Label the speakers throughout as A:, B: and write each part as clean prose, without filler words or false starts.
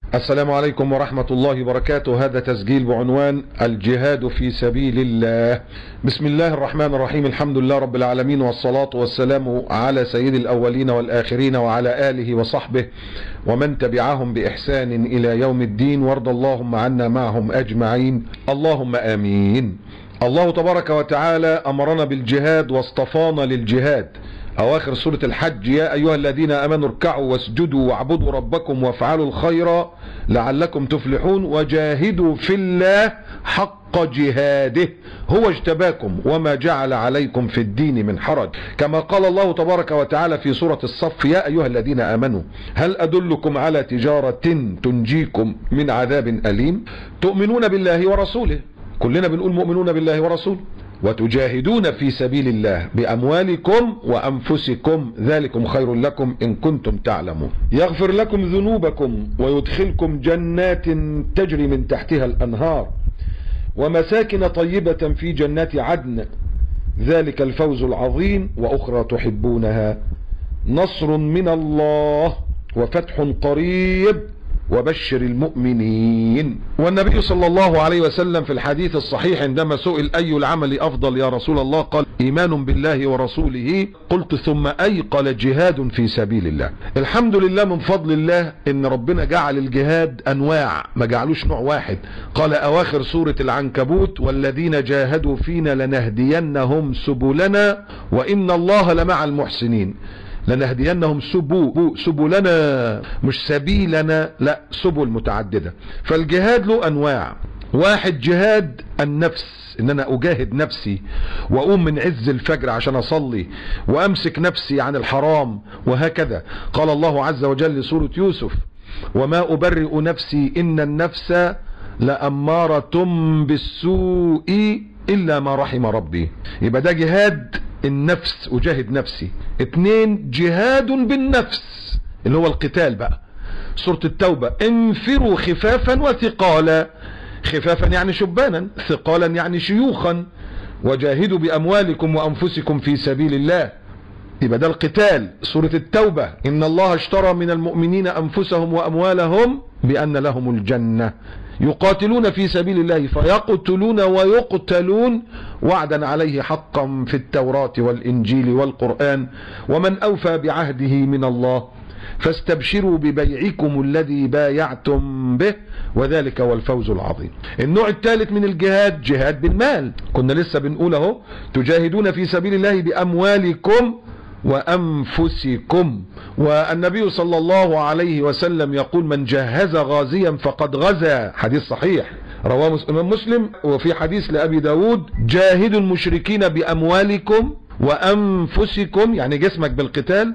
A: السلام عليكم ورحمة الله وبركاته. هذا تسجيل بعنوان الجهاد في سبيل الله. بسم الله الرحمن الرحيم. الحمد لله رب العالمين، والصلاة والسلام على سيد الأولين والآخرين وعلى آله وصحبه ومن تبعهم بإحسان إلى يوم الدين، وارض اللهم عنا معهم أجمعين، اللهم آمين. الله تبارك وتعالى أمرنا بالجهاد واصطفانا للجهاد. أواخر سورة الحج: يا أيها الذين آمنوا اركعوا واسجدوا واعبدوا ربكم وافعلوا الخير لعلكم تفلحون وجاهدوا في الله حق جهاده هو اجتباكم وما جعل عليكم في الدين من حرج، كما قال الله تبارك وتعالى في سورة الصف: يا أيها الذين آمنوا هل أدلكم على تجارة تنجيكم من عذاب أليم تؤمنون بالله ورسوله. كلنا بنقول مؤمنون بالله ورسوله. وتجاهدون في سبيل الله بأموالكم وأنفسكم ذلكم خير لكم إن كنتم تعلمون. يغفر لكم ذنوبكم ويدخلكم جنات تجري من تحتها الأنهار ومساكن طيبة في جنات عدن ذلك الفوز العظيم، وأخرى تحبونها نصر من الله وفتح قريب وبشر المؤمنين. والنبي صلى الله عليه وسلم في الحديث الصحيح عندما سئل: أي العمل أفضل يا رسول الله؟ قال: إيمان بالله ورسوله. قلت: ثم أي؟ قال: جهاد في سبيل الله. الحمد لله من فضل الله إن ربنا جعل الجهاد أنواع، ما جعلوش نوع واحد. قال أواخر سورة العنكبوت: والذين جاهدوا فينا لنهدينهم سبلنا وإن الله لمع المحسنين. لنهدينهم سبلنا، مش سبيلنا، لا، سبل متعددة. فالجهاد له أنواع. واحد جهاد النفس، ان انا اجاهد نفسي واقوم من عز الفجر عشان اصلي وامسك نفسي عن الحرام وهكذا. قال الله عز وجل لسورة يوسف: وما ابرئ نفسي ان النفس لأمارة بالسوء الا ما رحم ربي. يبقى ده جهاد النفس، اجاهد نفسي. اتنين، جهاد بالنفس اللي هو القتال بقى. سورة التوبة: انفروا خفافا وثقالا. خفافا يعني شبانا، ثقالا يعني شيوخا، وجاهدوا بأموالكم وأنفسكم في سبيل الله. يبقى ده القتال. سورة التوبة: إن الله اشترى من المؤمنين أنفسهم وأموالهم بأن لهم الجنة يقاتلون في سبيل الله فيقتلون ويقتلون وعدا عليه حقا في التوراة والإنجيل والقرآن ومن أوفى بعهده من الله فاستبشروا ببيعكم الذي بايعتم به وذلك هو الفوز العظيم. النوع الثالث من الجهاد جهاد بالمال. كنا لسه بنقول اهو: تجاهدون في سبيل الله بأموالكم وأنفسكم. والنبي صلى الله عليه وسلم يقول: من جهز غازيا فقد غزا. حديث صحيح رواه الإمام مسلم. وفي حديث لأبي داود: جاهدوا المشركين بأموالكم وأنفسكم، يعني جسمك بالقتال،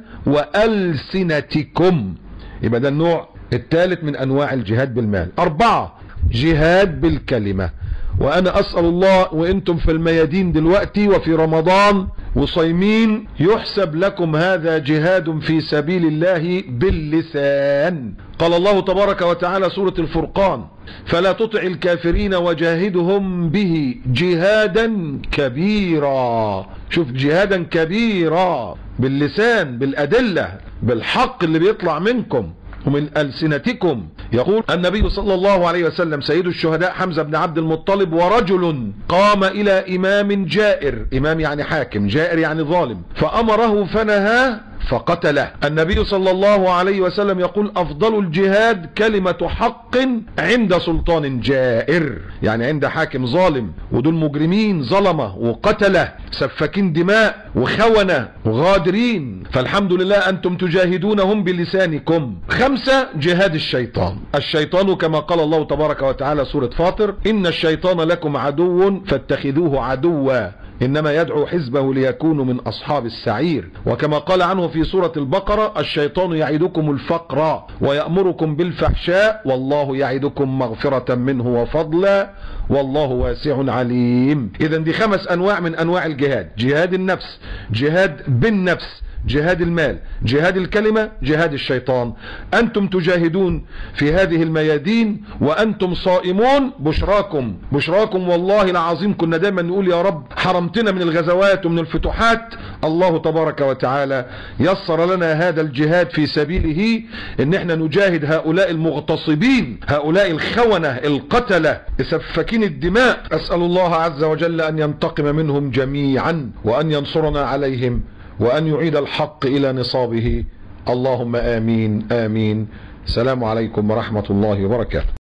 A: وألسنتكم. يبقى ده النوع الثالث من أنواع الجهاد بالمال. أربعة، جهاد بالكلمة. وأنا أسأل الله وإنتم في الميادين دلوقتي وفي رمضان وصيمين يحسب لكم هذا جهاد في سبيل الله باللسان. قال الله تبارك وتعالى سورة الفرقان: فلا تطع الكافرين وجاهدهم به جهادا كبيرا. شوف، جهادا كبيرا باللسان، بالأدلة، بالحق اللي بيطلع منكم ومن ألسنتكم. يقول النبي صلى الله عليه وسلم: سيد الشهداء حمزة بن عبد المطلب: ورجل قام إلى إمام جائر. إمام يعني حاكم، جائر يعني ظالم، فأمره فنهاه فقتله. النبي صلى الله عليه وسلم يقول: أفضل الجهاد كلمة حق عند سلطان جائر، يعني عند حاكم ظالم، ودول مجرمين ظلمة وقتله سفاكين دماء وخونة وغادرين. فالحمد لله أنتم تجاهدونهم بلسانكم. خمسة، جهاد الشيطان. الشيطان كما قال الله تبارك وتعالى سورة فاطر: إن الشيطان لكم عدو فاتخذوه عدوا إنما يدعو حزبه ليكونوا من أصحاب السعير. وكما قال عنه في سورة البقرة: الشيطان يعدكم الفقر ويأمركم بالفحشاء والله يعدكم مغفرة منه وفضلا والله واسع عليم. إذن دي 5 أنواع من أنواع الجهاد: جهاد النفس، جهاد بالنفس، جهاد المال، جهاد الكلمة، جهاد الشيطان. أنتم تجاهدون في هذه الميادين وأنتم صائمون. بشراكم بشراكم والله العظيم. كنا دايما نقول يا رب حرمتنا من الغزوات ومن الفتوحات، الله تبارك وتعالى يسر لنا هذا الجهاد في سبيله، ان احنا نجاهد هؤلاء المغتصبين، هؤلاء الخونة القتلة سفاكين الدماء. أسأل الله عز وجل أن ينتقم منهم جميعا وأن ينصرنا عليهم وأن يعيد الحق إلى نصابه. اللهم آمين آمين. السلام عليكم ورحمة الله وبركاته.